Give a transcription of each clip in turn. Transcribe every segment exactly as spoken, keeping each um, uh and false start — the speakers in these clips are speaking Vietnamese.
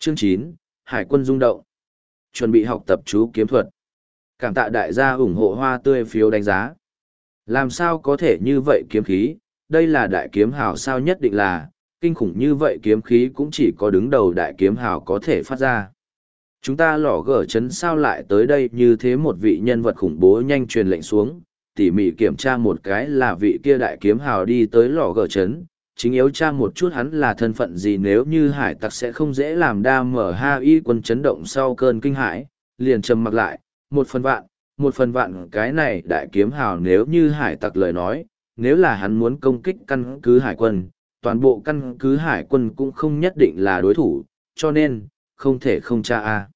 Chương chín, Hải quân rung động. Chuẩn bị học tập chú kiếm thuật. Cảm tạ đại gia ủng hộ hoa tươi phiếu đánh giá. Làm sao có thể như vậy kiếm khí, đây là đại kiếm hào sao, nhất định là, kinh khủng như vậy kiếm khí cũng chỉ có đứng đầu đại kiếm hào có thể phát ra. Chúng ta lỏ gở chấn sao lại tới đây, như thế một vị nhân vật khủng bố nhanh truyền lệnh xuống, tỉ mỉ kiểm tra một cái là vị kia đại kiếm hào đi tới lò gở chấn, chính yếu tra một chút hắn là thân phận gì, nếu như hải tặc sẽ không dễ làm đa mở ha y quân chấn động sau cơn kinh hãi, liền trầm mặc lại, một phần vạn, một phần vạn cái này đại kiếm hào nếu như hải tặc lời nói, nếu là hắn muốn công kích căn cứ hải quân, toàn bộ căn cứ hải quân cũng không nhất định là đối thủ, cho nên, không thể không tra a.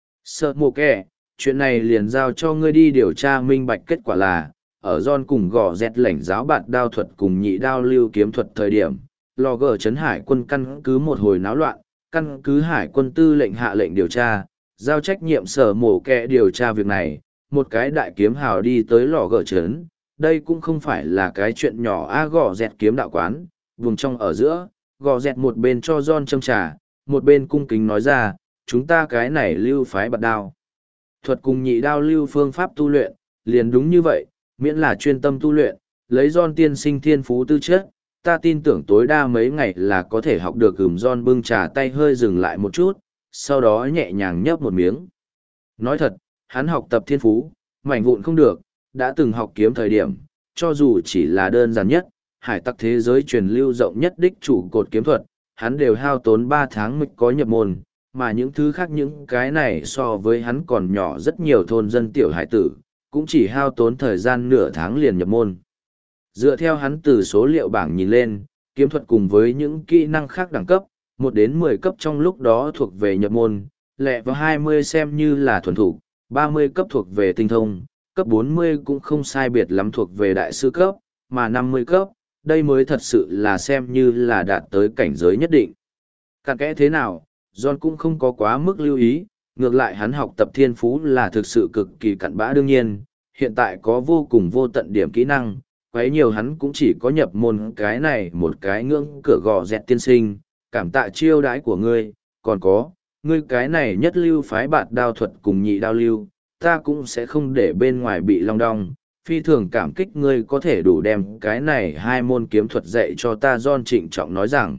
Sợ mồ kẻ, chuyện này liền giao cho ngươi đi điều tra minh bạch, kết quả là, ở John cùng gò dẹt lãnh giáo bạt đao thuật cùng nhị đao lưu kiếm thuật thời điểm, lò gở chấn hải quân căn cứ một hồi náo loạn, căn cứ hải quân tư lệnh hạ lệnh điều tra, giao trách nhiệm sở mổ kẹ điều tra việc này, một cái đại kiếm hào đi tới lò gở chấn, đây cũng không phải là cái chuyện nhỏ a. Gò dẹt kiếm đạo quán, vùng trong ở giữa, gò dẹt một bên cho John châm trà, một bên cung kính nói ra, chúng ta cái này lưu phái bạt đao thuật cùng nhị đao lưu phương pháp tu luyện, liền đúng như vậy, miễn là chuyên tâm tu luyện, lấy John tiên sinh thiên phú tư chất, ta tin tưởng tối đa mấy ngày là có thể học được. Gửm John bưng trà tay hơi dừng lại một chút, sau đó nhẹ nhàng nhấp một miếng. Nói thật, hắn học tập thiên phú, mảnh vụn không được, đã từng học kiếm thời điểm, cho dù chỉ là đơn giản nhất, hải tặc thế giới truyền lưu rộng nhất đích chủ cột kiếm thuật, hắn đều hao tốn ba tháng mới có nhập môn, mà những thứ khác những cái này so với hắn còn nhỏ rất nhiều thôn dân tiểu hải tử, cũng chỉ hao tốn thời gian nửa tháng liền nhập môn. Dựa theo hắn từ số liệu bảng nhìn lên, kiếm thuật cùng với những kỹ năng khác đẳng cấp, một đến mười cấp trong lúc đó thuộc về nhập môn, lẹ vào hai mươi xem như là thuần thủ, ba mươi cấp thuộc về tinh thông, cấp bốn mươi cũng không sai biệt lắm thuộc về đại sư cấp, mà năm mươi cấp, đây mới thật sự là xem như là đạt tới cảnh giới nhất định. Cặn kẽ thế nào, John cũng không có quá mức lưu ý, ngược lại hắn học tập thiên phú là thực sự cực kỳ cặn bã. Đương nhiên, hiện tại có vô cùng vô tận điểm kỹ năng, quấy nhiều hắn cũng chỉ có nhập môn cái này một cái ngưỡng cửa gò dẹt tiên sinh, cảm tạ chiêu đãi của ngươi, còn có, ngươi cái này nhất lưu phái bạt đao thuật cùng nhị đao lưu, ta cũng sẽ không để bên ngoài bị long đong, phi thường cảm kích ngươi có thể đủ đem cái này hai môn kiếm thuật dạy cho ta. John trịnh trọng nói rằng,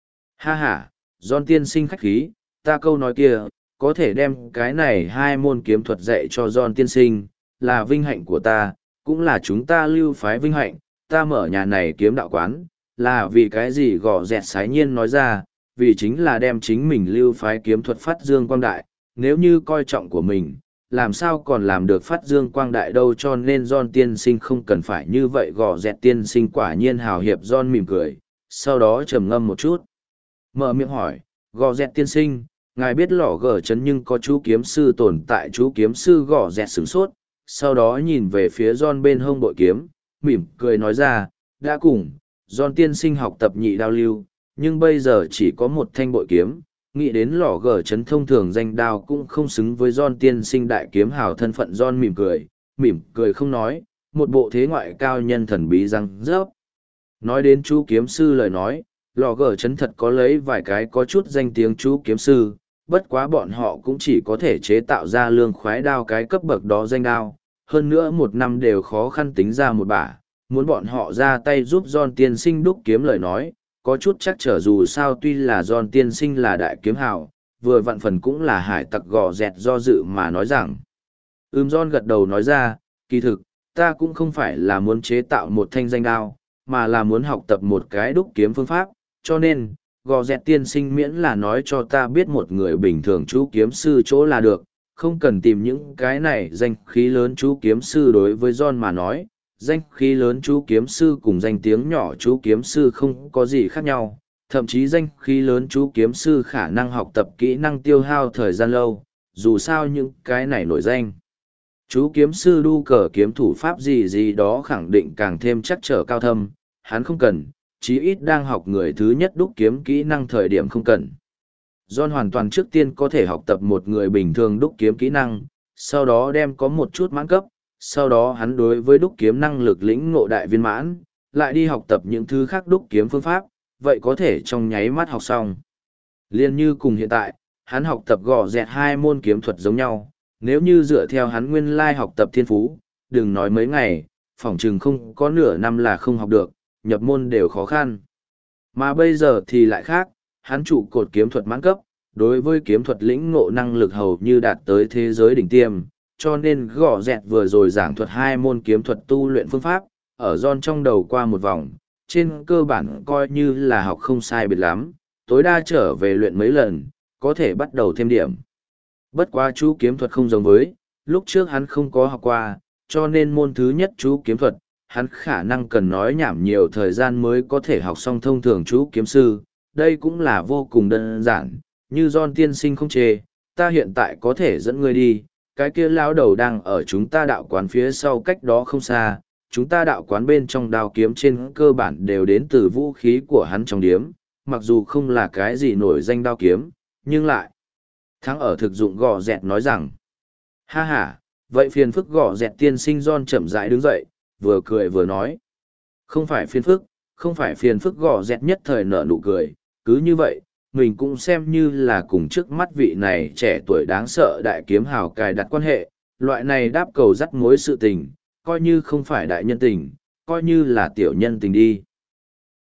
ha ha, John tiên sinh khách khí, ta câu nói kia, có thể đem cái này hai môn kiếm thuật dạy cho John tiên sinh, là vinh hạnh của ta, cũng là chúng ta lưu phái vinh hạnh, ta mở nhà này kiếm đạo quán, là vì cái gì? Gò dẹt sái nhiên nói ra, vì chính là đem chính mình lưu phái kiếm thuật phát dương quang đại, nếu như coi trọng của mình, làm sao còn làm được phát dương quang đại đâu, cho nên John tiên sinh không cần phải như vậy. Gò dẹt tiên sinh quả nhiên hào hiệp. John mỉm cười, sau đó trầm ngâm một chút, mở miệng hỏi, gò dẹt tiên sinh, ngài biết lò gở chấn nhưng có chú kiếm sư tồn tại? Chú kiếm sư? Gò dẹt sửng sốt, sau đó nhìn về phía John bên hông bội kiếm, mỉm cười nói ra, đã cùng John tiên sinh học tập nhị đao lưu, nhưng bây giờ chỉ có một thanh bội kiếm, nghĩ đến lò gở chấn thông thường danh đao cũng không xứng với John tiên sinh đại kiếm hào thân phận. John mỉm cười, mỉm cười không nói, một bộ thế ngoại cao nhân thần bí răng rớp. Nói đến chú kiếm sư lời nói, lò gở chấn thật có lấy vài cái có chút danh tiếng chú kiếm sư, bất quá bọn họ cũng chỉ có thể chế tạo ra lương khoái đao cái cấp bậc đó danh đao, hơn nữa một năm đều khó khăn tính ra một bả, muốn bọn họ ra tay giúp John tiên sinh đúc kiếm lời nói, có chút chắc trở. Dù sao tuy là John tiên sinh là đại kiếm hào, vừa vặn phần cũng là hải tặc. Gò dẹt do dự mà nói rằng, ừm. John gật đầu nói ra, kỳ thực, ta cũng không phải là muốn chế tạo một thanh danh đao, mà là muốn học tập một cái đúc kiếm phương pháp, cho nên, gò dẹt tiên sinh miễn là nói cho ta biết một người bình thường chú kiếm sư chỗ là được, không cần tìm những cái này danh khí lớn chú kiếm sư. Đối với John mà nói, danh khí lớn chú kiếm sư cùng danh tiếng nhỏ chú kiếm sư không có gì khác nhau, thậm chí danh khí lớn chú kiếm sư khả năng học tập kỹ năng tiêu hao thời gian lâu, dù sao những cái này nổi danh. Chú kiếm sư đu cờ kiếm thủ pháp gì gì đó khẳng định càng thêm chắc trở cao thâm, hắn không cần, chí ít đang học người thứ nhất đúc kiếm kỹ năng thời điểm không cần. John hoàn toàn trước tiên có thể học tập một người bình thường đúc kiếm kỹ năng, sau đó đem có một chút mãn cấp, sau đó hắn đối với đúc kiếm năng lực lĩnh ngộ đại viên mãn, lại đi học tập những thứ khác đúc kiếm phương pháp, vậy có thể trong nháy mắt học xong. Liên như cùng hiện tại, hắn học tập gõ dẹt hai môn kiếm thuật giống nhau, nếu như dựa theo hắn nguyên lai học tập thiên phú, đừng nói mấy ngày, phỏng chừng không có nửa năm là không học được, nhập môn đều khó khăn. Mà bây giờ thì lại khác, hắn trụ cột kiếm thuật mãn cấp, đối với kiếm thuật lĩnh ngộ năng lực hầu như đạt tới thế giới đỉnh tiêm, cho nên gõ dẹt vừa rồi giảng thuật hai môn kiếm thuật tu luyện phương pháp, ở John trong đầu qua một vòng, trên cơ bản coi như là học không sai biệt lắm, tối đa trở về luyện mấy lần, có thể bắt đầu thêm điểm. Bất quá chú kiếm thuật không giống với, lúc trước hắn không có học qua, cho nên môn thứ nhất chú kiếm thuật, hắn khả năng cần nói nhảm nhiều thời gian mới có thể học xong thông thường chú kiếm sư, đây cũng là vô cùng đơn giản, như John tiên sinh không chê, ta hiện tại có thể dẫn ngươi đi, cái kia lão đầu đang ở chúng ta đạo quán phía sau cách đó không xa, chúng ta đạo quán bên trong đao kiếm trên cơ bản đều đến từ vũ khí của hắn trong điếm, mặc dù không là cái gì nổi danh đao kiếm, nhưng lại. Thắng ở thực dụng gò dẹt nói rằng, ha ha, vậy phiền phức gò dẹt tiên sinh John chậm rãi đứng dậy, vừa cười vừa nói. Không phải phiền phức, không phải phiền phức gò dẹt nhất thời nở nụ cười, cứ như vậy, mình cũng xem như là cùng trước mắt vị này trẻ tuổi đáng sợ đại kiếm hào cài đặt quan hệ, loại này đáp cầu dắt mối sự tình, coi như không phải đại nhân tình, coi như là tiểu nhân tình đi.